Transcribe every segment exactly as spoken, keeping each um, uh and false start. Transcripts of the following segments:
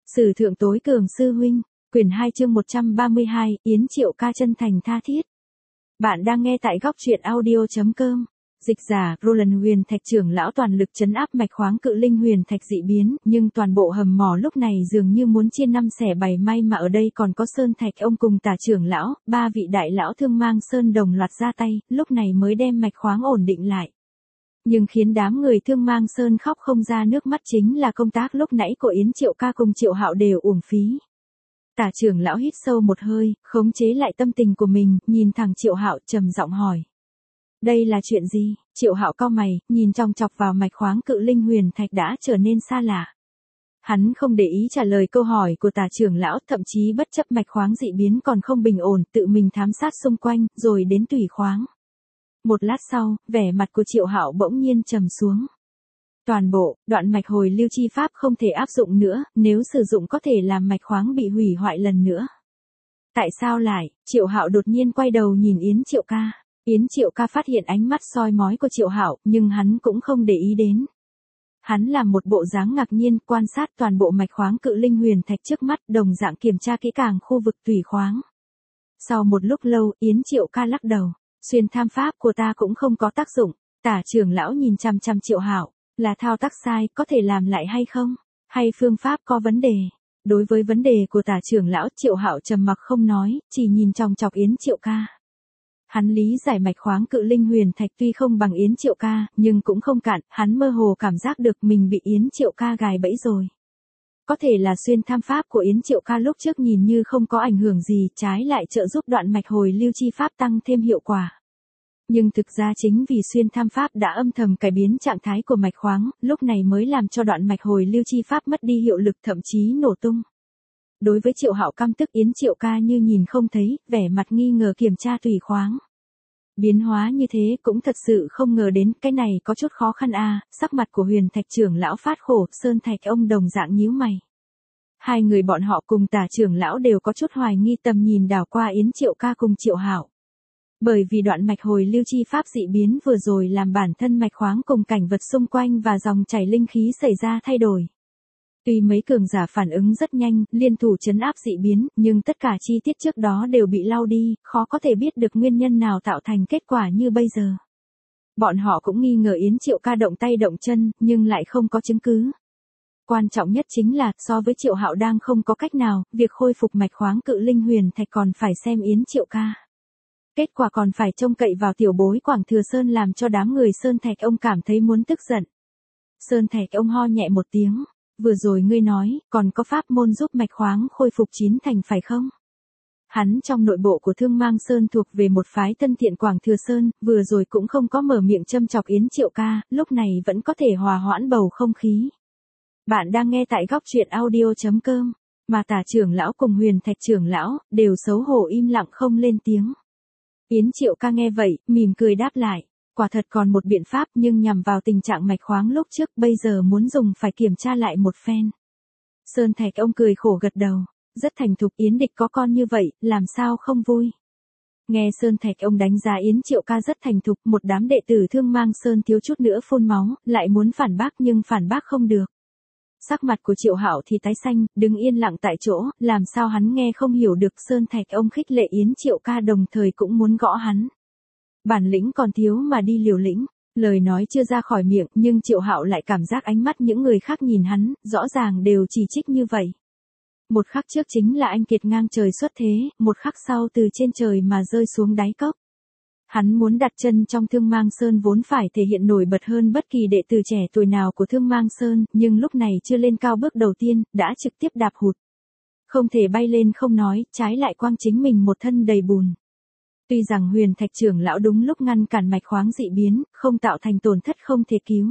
Sử thượng tối cường sư huynh, quyển hai chương một trăm ba mươi hai, Yến Triệu ca chân thành tha thiết. Bạn đang nghe tại góc truyện audio.com. Dịch giả, Roland Huyền Thạch trưởng lão toàn lực trấn áp mạch khoáng cự linh huyền thạch dị biến, nhưng toàn bộ hầm mỏ lúc này dường như muốn chia năm xẻ bảy, may mà ở đây còn có Sơn Thạch ông cùng Tả trưởng lão, ba vị đại lão Thương Mang Sơn đồng loạt ra tay, lúc này mới đem mạch khoáng ổn định lại. Nhưng khiến đám người Thương Mang Sơn khóc không ra nước mắt chính là công tác lúc nãy của Yến Triệu ca cùng Triệu Hạo đều uổng phí. Tả trưởng lão hít sâu một hơi, khống chế lại tâm tình của mình, nhìn thẳng Triệu Hạo trầm giọng hỏi. Đây là chuyện gì? Triệu Hạo cau mày, nhìn chòng chọc vào mạch khoáng cự linh huyền thạch đã trở nên xa lạ. Hắn không để ý trả lời câu hỏi của Tả trưởng lão, thậm chí bất chấp mạch khoáng dị biến còn không bình ổn, tự mình thám sát xung quanh, rồi đến tùy khoáng. Một lát sau, vẻ mặt của Triệu Hạo bỗng nhiên trầm xuống. Toàn bộ, đoạn mạch hồi lưu chi pháp không thể áp dụng nữa, nếu sử dụng có thể làm mạch khoáng bị hủy hoại lần nữa. Tại sao lại? Triệu Hạo đột nhiên quay đầu nhìn Yến Triệu ca. Yến Triệu ca phát hiện ánh mắt soi mói của Triệu Hạo, nhưng hắn cũng không để ý đến. Hắn làm một bộ dáng ngạc nhiên, quan sát toàn bộ mạch khoáng cự linh huyền thạch trước mắt, đồng dạng kiểm tra kỹ càng khu vực tùy khoáng. Sau một lúc lâu, Yến Triệu ca lắc đầu. Xuyên tham pháp của ta cũng không có tác dụng. Tả trưởng lão nhìn chăm chăm Triệu Hạo, là thao tác sai, có thể làm lại hay không? Hay phương pháp có vấn đề? Đối với vấn đề của Tả trưởng lão, Triệu Hạo trầm mặc không nói, chỉ nhìn chòng chọc Yến Triệu ca. Hắn lý giải mạch khoáng cự linh huyền thạch tuy không bằng Yến Triệu ca, nhưng cũng không cạn, hắn mơ hồ cảm giác được mình bị Yến Triệu ca gài bẫy rồi. Có thể là xuyên tham pháp của Yến Triệu ca lúc trước nhìn như không có ảnh hưởng gì, trái lại trợ giúp đoạn mạch hồi lưu chi pháp tăng thêm hiệu quả. Nhưng thực ra chính vì xuyên tham pháp đã âm thầm cải biến trạng thái của mạch khoáng, lúc này mới làm cho đoạn mạch hồi lưu chi pháp mất đi hiệu lực, thậm chí nổ tung. Đối với Triệu Hạo căm tức, Yến Triệu ca như nhìn không thấy, vẻ mặt nghi ngờ kiểm tra tùy khoáng. Biến hóa như thế cũng thật sự không ngờ đến, cái này có chút khó khăn a. À, sắc mặt của Huyền Thạch trưởng lão phát khổ, Sơn Thạch ông đồng dạng nhíu mày. Hai người bọn họ cùng Tả trưởng lão đều có chút hoài nghi, tầm nhìn đảo qua Yến Triệu ca cùng Triệu Hạo. Bởi vì đoạn mạch hồi lưu chi pháp dị biến vừa rồi làm bản thân mạch khoáng cùng cảnh vật xung quanh và dòng chảy linh khí xảy ra thay đổi. Tuy mấy cường giả phản ứng rất nhanh, liên thủ trấn áp dị biến, nhưng tất cả chi tiết trước đó đều bị lau đi, khó có thể biết được nguyên nhân nào tạo thành kết quả như bây giờ. Bọn họ cũng nghi ngờ Yến Triệu ca động tay động chân, nhưng lại không có chứng cứ. Quan trọng nhất chính là, so với Triệu Hạo đang không có cách nào, việc khôi phục mạch khoáng cự linh huyền thạch còn phải xem Yến Triệu ca. Kết quả còn phải trông cậy vào tiểu bối Quảng Thừa Sơn, làm cho đám người Sơn Thạch ông cảm thấy muốn tức giận. Sơn Thạch ông ho nhẹ một tiếng. Vừa rồi ngươi nói, còn có pháp môn giúp mạch khoáng khôi phục chín thành phải không? Hắn trong nội bộ của Thương Mang Sơn thuộc về một phái thân thiện Quảng Thừa Sơn, vừa rồi cũng không có mở miệng châm chọc Yến Triệu ca, lúc này vẫn có thể hòa hoãn bầu không khí. Bạn đang nghe tại góc truyện audio.com, mà Tả trưởng lão cùng Huyền Thạch trưởng lão, đều xấu hổ im lặng không lên tiếng. Yến Triệu ca nghe vậy, mỉm cười đáp lại. Quả thật còn một biện pháp, nhưng nhằm vào tình trạng mạch khoáng lúc trước, bây giờ muốn dùng phải kiểm tra lại một phen. Sơn Thạch ông cười khổ gật đầu. Rất thành thục, Yến địch có con như vậy, làm sao không vui. Nghe Sơn Thạch ông đánh giá Yến Triệu ca rất thành thục, một đám đệ tử Thương Mang Sơn thiếu chút nữa phun máu, lại muốn phản bác nhưng phản bác không được. Sắc mặt của Triệu Hạo thì tái xanh, đứng yên lặng tại chỗ, làm sao hắn nghe không hiểu được. Sơn Thạch ông khích lệ Yến Triệu ca đồng thời cũng muốn gõ hắn. Bản lĩnh còn thiếu mà đi liều lĩnh. Lời nói chưa ra khỏi miệng, nhưng Triệu Hạo lại cảm giác ánh mắt những người khác nhìn hắn, rõ ràng đều chỉ trích như vậy. Một khắc trước chính là anh kiệt ngang trời xuất thế, một khắc sau từ trên trời mà rơi xuống đáy cốc. Hắn muốn đặt chân trong Thương Mang Sơn vốn phải thể hiện nổi bật hơn bất kỳ đệ tử trẻ tuổi nào của Thương Mang Sơn, nhưng lúc này chưa lên cao bước đầu tiên, đã trực tiếp đạp hụt. Không thể bay lên không nói, trái lại quang chính mình một thân đầy bùn. Tuy rằng Huyền Thạch trưởng lão đúng lúc ngăn cản mạch khoáng dị biến, không tạo thành tổn thất không thể cứu.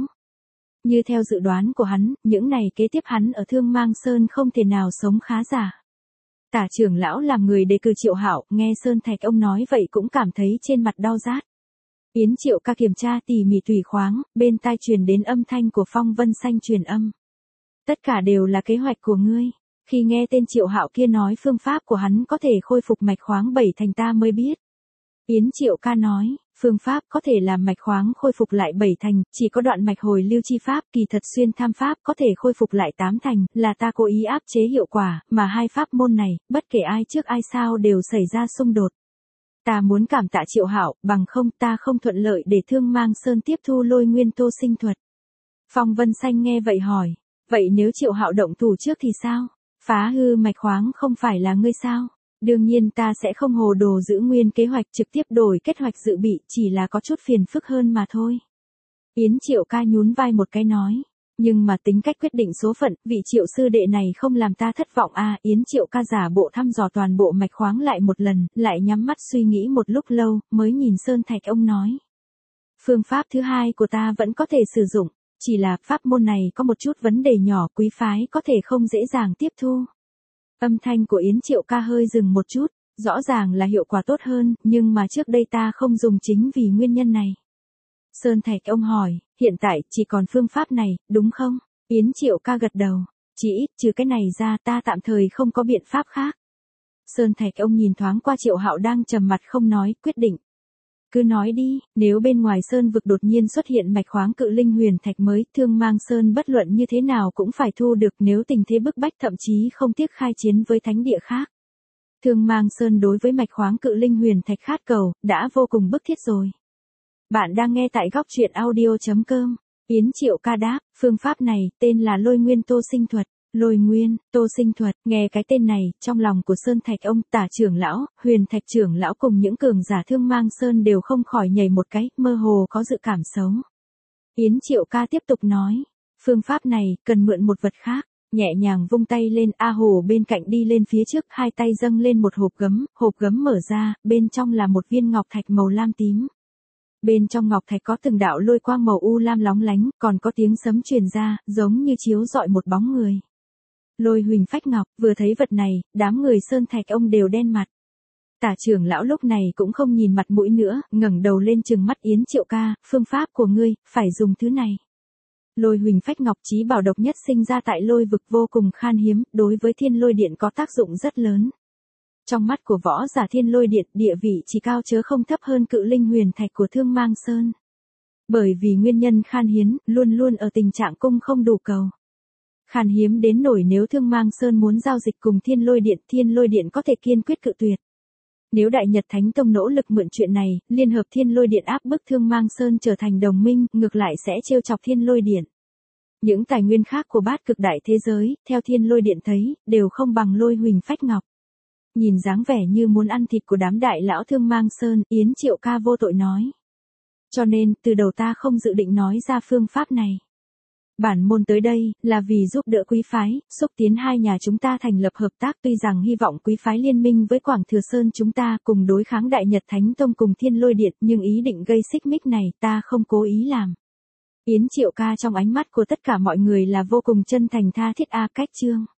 Như theo dự đoán của hắn, những ngày kế tiếp hắn ở Thương Mang Sơn không thể nào sống khá giả. Tả trưởng lão làm người đề cử Triệu Hạo, nghe Sơn Thạch ông nói vậy cũng cảm thấy trên mặt đau rát. Yến Triệu ca kiểm tra tỉ mỉ tùy khoáng, bên tai truyền đến âm thanh của Phong Vân Xanh truyền âm. Tất cả đều là kế hoạch của ngươi. Khi nghe tên Triệu Hạo kia nói phương pháp của hắn có thể khôi phục mạch khoáng bảy thành ta mới biết. Yến Triệu ca nói, Phương pháp có thể làm mạch khoáng khôi phục lại bảy thành, chỉ có đoạn mạch hồi lưu chi pháp, kỳ thật xuyên tham pháp có thể khôi phục lại tám thành, là ta cố ý áp chế hiệu quả, mà hai pháp môn này, bất kể ai trước ai sau đều xảy ra xung đột. Ta muốn cảm tạ Triệu Hạo, bằng không ta không thuận lợi để Thương Mang Sơn tiếp thu Lôi Nguyên Tô Sinh thuật. Phong Vân Xanh nghe vậy hỏi, vậy nếu Triệu Hạo động thủ trước thì sao? Phá hư mạch khoáng không phải là ngươi sao? Đương nhiên ta sẽ không hồ đồ giữ nguyên kế hoạch, trực tiếp đổi kết hoạch dự bị, chỉ là có chút phiền phức hơn mà thôi. Yến Triệu ca nhún vai một cái nói, nhưng mà tính cách quyết định số phận, vị Triệu sư đệ này không làm ta thất vọng à. Yến Triệu ca giả bộ thăm dò toàn bộ mạch khoáng lại một lần, lại nhắm mắt suy nghĩ một lúc lâu, mới nhìn Sơn Thạch ông nói. Phương pháp thứ hai của ta vẫn có thể sử dụng, chỉ là pháp môn này có một chút vấn đề nhỏ, quý phái có thể không dễ dàng tiếp thu. Âm thanh của Yến Triệu ca hơi dừng một chút, rõ ràng là hiệu quả tốt hơn, nhưng mà trước đây ta không dùng chính vì nguyên nhân này. Sơn Thạch ông hỏi, hiện tại chỉ còn phương pháp này, đúng không? Yến Triệu ca gật đầu, chỉ ít trừ cái này ra ta tạm thời không có biện pháp khác. Sơn Thạch ông nhìn thoáng qua Triệu Hạo đang trầm mặt không nói, quyết định. Cứ nói đi, nếu bên ngoài Sơn vực đột nhiên xuất hiện mạch khoáng cự linh huyền thạch mới, Thương Mang Sơn bất luận như thế nào cũng phải thu được, nếu tình thế bức bách thậm chí không tiếc khai chiến với thánh địa khác. Thương Mang Sơn đối với mạch khoáng cự linh huyền thạch khát cầu, đã vô cùng bức thiết rồi. Bạn đang nghe tại góc truyện audio chấm com. Yến Triệu ca đáp, phương pháp này, tên là Lôi Nguyên Tô Sinh thuật. Lôi Nguyên, Tô Sinh thuật, nghe cái tên này, trong lòng của Sơn Thạch ông, Tả trưởng lão, Huyền Thạch trưởng lão cùng những cường giả Thương Mang Sơn đều không khỏi nhảy một cái, mơ hồ có dự cảm xấu. Yến Triệu ca tiếp tục nói, phương pháp này, cần mượn một vật khác, nhẹ nhàng vung tay lên, A Hồ bên cạnh đi lên phía trước, hai tay dâng lên một hộp gấm, hộp gấm mở ra, bên trong là một viên ngọc thạch màu lam tím. Bên trong ngọc thạch có từng đạo lôi quang màu u lam lóng lánh, còn có tiếng sấm truyền ra, giống như chiếu rọi một bóng người. Lôi huỳnh phách ngọc, vừa thấy vật này, đám người Sơn Thạch ông đều đen mặt. Tả trưởng lão lúc này cũng không nhìn mặt mũi nữa, ngẩng đầu lên trừng mắt Yến Triệu ca, phương pháp của ngươi, phải dùng thứ này. Lôi huỳnh phách ngọc chí bảo độc nhất sinh ra tại lôi vực vô cùng khan hiếm, đối với thiên lôi điện có tác dụng rất lớn. Trong mắt của võ giả thiên lôi điện, địa vị chỉ cao chớ không thấp hơn cự linh huyền thạch của Thương Mang Sơn. Bởi vì nguyên nhân khan hiếm, luôn luôn ở tình trạng cung không đủ cầu. Khan hiếm đến nổi nếu Thương Mang Sơn muốn giao dịch cùng thiên lôi điện, thiên lôi điện có thể kiên quyết cự tuyệt. Nếu Đại Nhật Thánh Tông nỗ lực mượn chuyện này, liên hợp thiên lôi điện áp bức Thương Mang Sơn trở thành đồng minh, ngược lại sẽ trêu chọc thiên lôi điện. Những tài nguyên khác của bát cực đại thế giới, theo thiên lôi điện thấy, đều không bằng lôi huỳnh phách ngọc. Nhìn dáng vẻ như muốn ăn thịt của đám đại lão Thương Mang Sơn, Yến Triệu ca vô tội nói. Cho nên, từ đầu ta không dự định nói ra phương pháp này. Bản môn tới đây, là vì giúp đỡ quý phái, xúc tiến hai nhà chúng ta thành lập hợp tác, tuy rằng hy vọng quý phái liên minh với Quảng Thừa Sơn chúng ta cùng đối kháng Đại Nhật Thánh Tông cùng thiên lôi điện, nhưng ý định gây xích mích này ta không cố ý làm. Yến Triệu ca trong ánh mắt của tất cả mọi người là vô cùng chân thành tha thiết a cách chương.